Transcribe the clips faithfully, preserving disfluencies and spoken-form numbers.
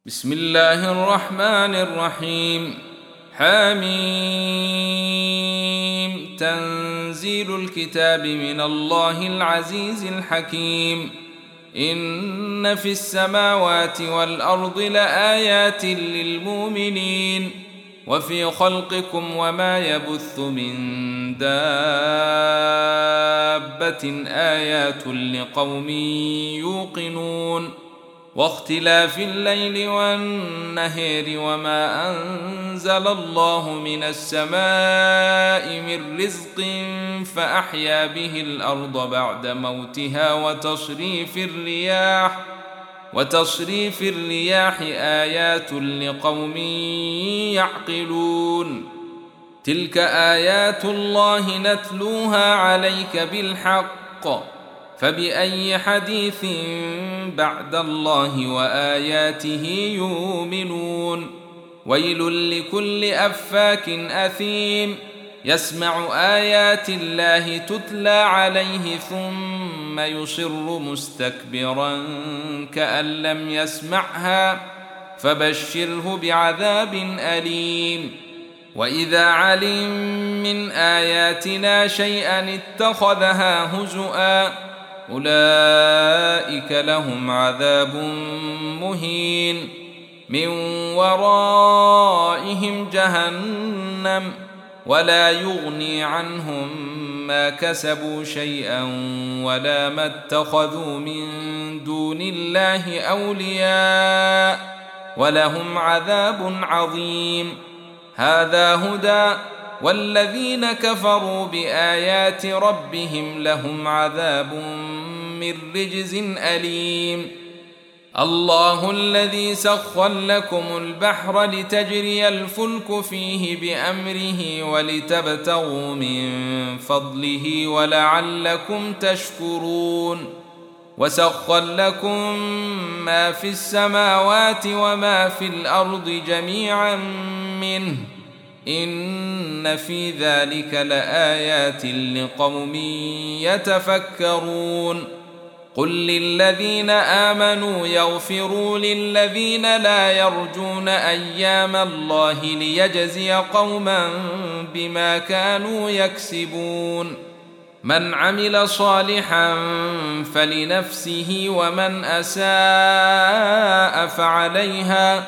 بسم الله الرحمن الرحيم. حميم. تنزيل الكتاب من الله العزيز الحكيم. إن في السماوات والأرض لآيات للمؤمنين وفي خلقكم وما يبث من دابة آيات لقوم يوقنون واختلاف الليل والنهار وما أنزل الله من السماء من رزق فأحيا به الأرض بعد موتها وتصريف الرياح وتصريف الرياح آيات لقوم يعقلون. تلك آيات الله نتلوها عليك بالحق فبأي حديث بعد الله وآياته يؤمنون. ويل لكل أفاك أثيم يسمع آيات الله تتلى عليه ثم يصر مستكبرا كأن لم يسمعها فبشره بعذاب أليم. وإذا علم من آياتنا شيئا اتخذها هزؤا أولئك لهم عذاب مهين من ورائهم جهنم ولا يغني عنهم ما كسبوا شيئا ولا ما اتخذوا من دون الله أولياء ولهم عذاب عظيم. هذا هدى والذين كفروا بآيات ربهم لهم عذاب من رجز أليم. الله الذي سخر لكم البحر لتجري الفلك فيه بأمره ولتبتغوا من فضله ولعلكم تشكرون. وسخر لكم ما في السماوات وما في الأرض جميعا منه إن في ذلك لآيات لقوم يتفكرون. قل للذين آمنوا يغفروا للذين لا يرجون أيام الله ليجزي قوما بما كانوا يكسبون. من عمل صالحا فلنفسه ومن أساء فعليها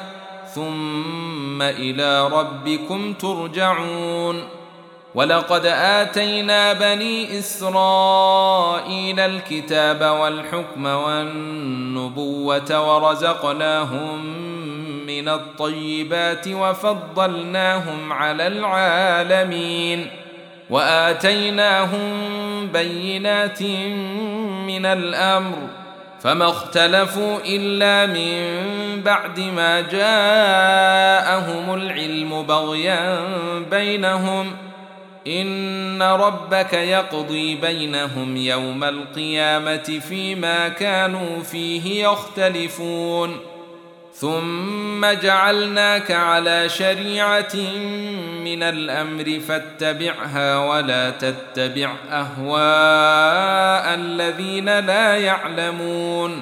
ثم إلى ربكم ترجعون. ولقد آتينا بني إسرائيل الكتاب والحكم والنبوة ورزقناهم من الطيبات وفضلناهم على العالمين وآتيناهم بينات من الأمر فما اختلفوا إلا من بعد ما جاءهم العلم بغيا بينهم إن ربك يقضي بينهم يوم القيامة فيما كانوا فيه يختلفون. ثم جعلناك على شريعة من الأمر فاتبعها ولا تتبع أهواء الذين لا يعلمون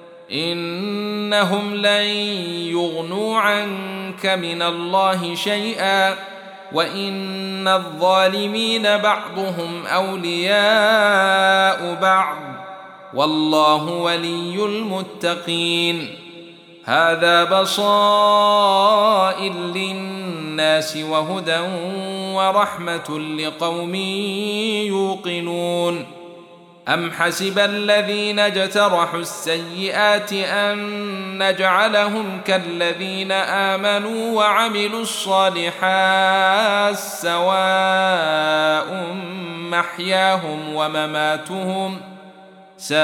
إنهم لن يغنوا عنك من الله شيئا وإن الظالمين بعضهم أولياء بعض والله ولي المتقين. هذا بصائر للناس وهدى ورحمة لقوم يوقنون. أم حسب الذين اجترحوا السيئات أن نجعلهم كالذين آمنوا وعملوا الصالحات سواء محياهم ومماتهم ساء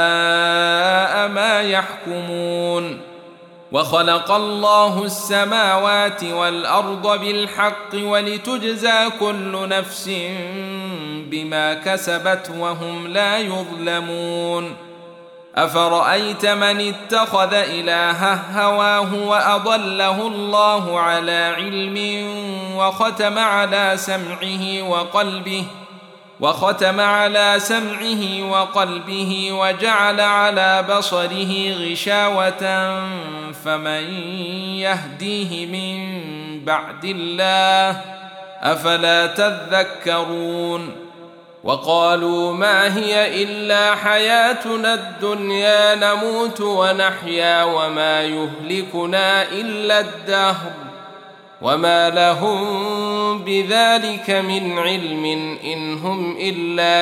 ما يحكمون. وخلق الله السماوات والأرض بالحق ولتجزى كل نفس بما كسبت وهم لا يظلمون. أفرأيت من اتخذ إلهه هواه وأضله الله على علم وختم على سمعه وقلبه وختم على سمعه وقلبه وجعل على بصره غشاوة فمن يهديه من بعد الله أفلا تذكرون وقالوا ما هي إلا حياتنا الدنيا نموت ونحيا وما يهلكنا إلا الدهر وما لهم بذلك من علم إن هم إلا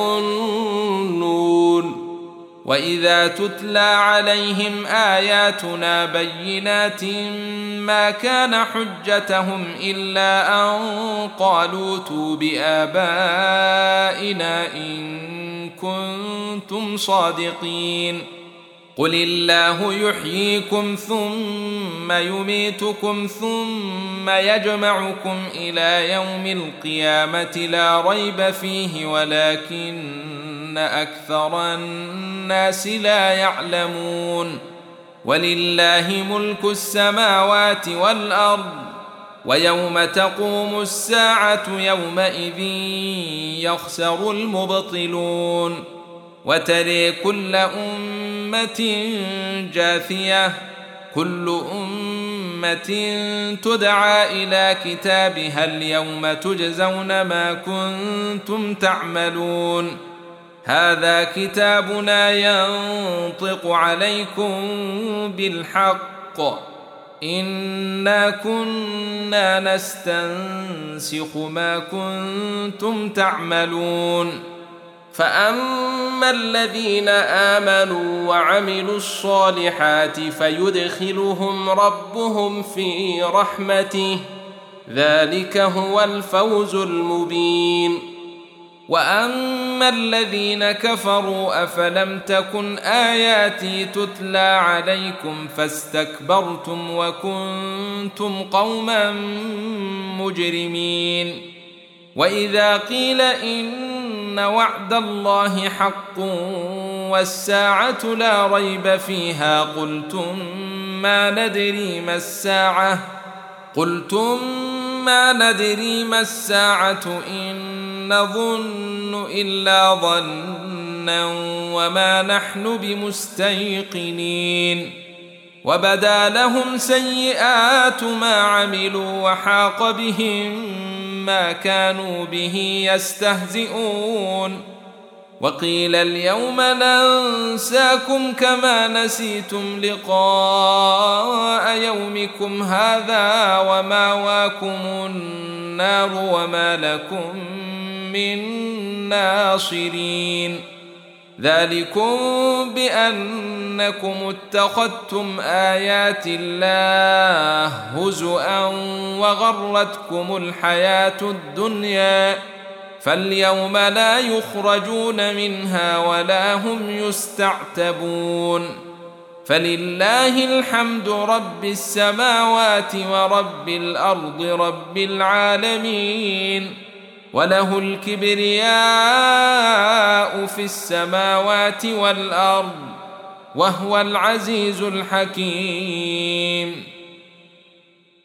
يظنون وإذا تتلى عليهم آياتنا بينات ما كان حجتهم إلا أن قالوا ائتوا بآبائنا إن كنتم صادقين قل الله يحييكم ثم يميتكم ثم يجمعكم إلى يوم القيامة لا ريب فيه ولكن أكثر الناس لا يعلمون ولله ملك السماوات والأرض ويوم تقوم الساعة يومئذ يخسر المبطلون وترى كل أمة جاثية كل أمة تدعى إلى كتابها اليوم تجزون ما كنتم تعملون هذا كتابنا ينطق عليكم بالحق إنا كنا نستنسخ ما كنتم تعملون فأما الذين آمنوا وعملوا الصالحات فيدخلهم ربهم في رحمته ذلك هو الفوز المبين وأما الذين كفروا أفلم تكن آياتي تتلى عليكم فاستكبرتم وكنتم قوما مجرمين وإذا قيل إن وعد الله حق والساعة لا ريب فيها قلتم ما ندري ما الساعة قلتم ما ندري ما الساعة إن نظن إلا ظنا وما نحن بمستيقنين وبدا لهم سيئات ما عملوا وحاق بهم ما كانوا به يستهزئون وقيل اليوم ننساكم كما نسيتم لقاء يومكم هذا ومأواكم النار وما لكم من ناصرين ذلكم بأنكم اتخذتم آيات الله هزؤا وغرتكم الحياة الدنيا فاليوم لا يخرجون منها ولا هم يستعتبون فلله الحمد رب السماوات ورب الأرض رب العالمين وله الكبرياء في السماوات والأرض وهو العزيز الحكيم